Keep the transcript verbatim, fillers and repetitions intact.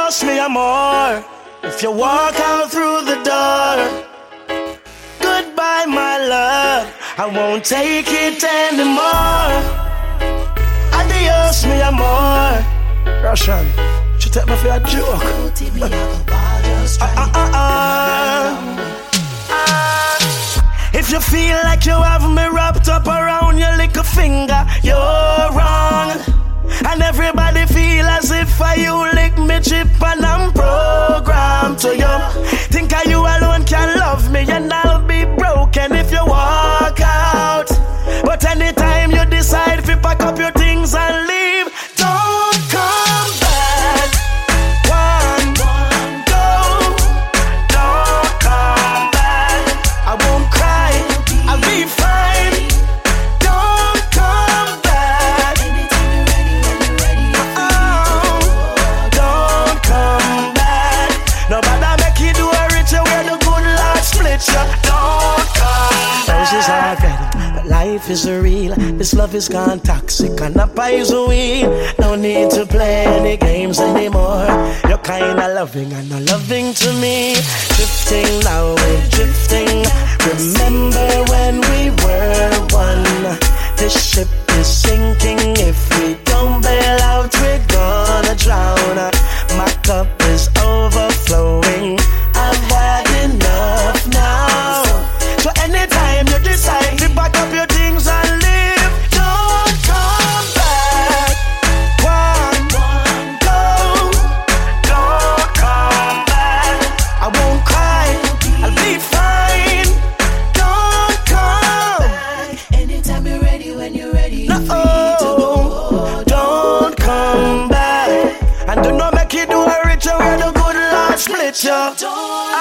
Adios, me amor. If you walk out through the door, goodbye, my love. I won't take it anymore. Adios, me amor. Russian, you take me for a joke. uh, uh, uh, uh. If you feel like you have me wrapped up around your little finger, you're wrong. And everybody feel as if I you lick me chip and I'm programmed to you. Think I you alone can love me and I'll be broken if you walk out. But anytime you decide to pack up your things and leave, don't come back. One, go, don't come back. I won't cry, I'll be fine. Don't come back. Oh, don't come back. Nobody make you do a ritual where the good Lord split you. Don't come back. Roses are red, but life is real. This love is gone toxic and a poison weed. No need to play any games anymore. You're kinda loving and not loving to me. Drifting now, we're drifting. Remember when we were one? This ship is sinking. If we don't bail out, we're gonna drown. My cup is overflowing. I've had enough now. So anytime you decide to pack up your things and leave, don't come back. One, go, don't come back. I won't cry, I'll be fine. Don't come back. Anytime you're ready, when you're ready, no, oh, don't come back. And do not make you do a ritual where the good Lord split you.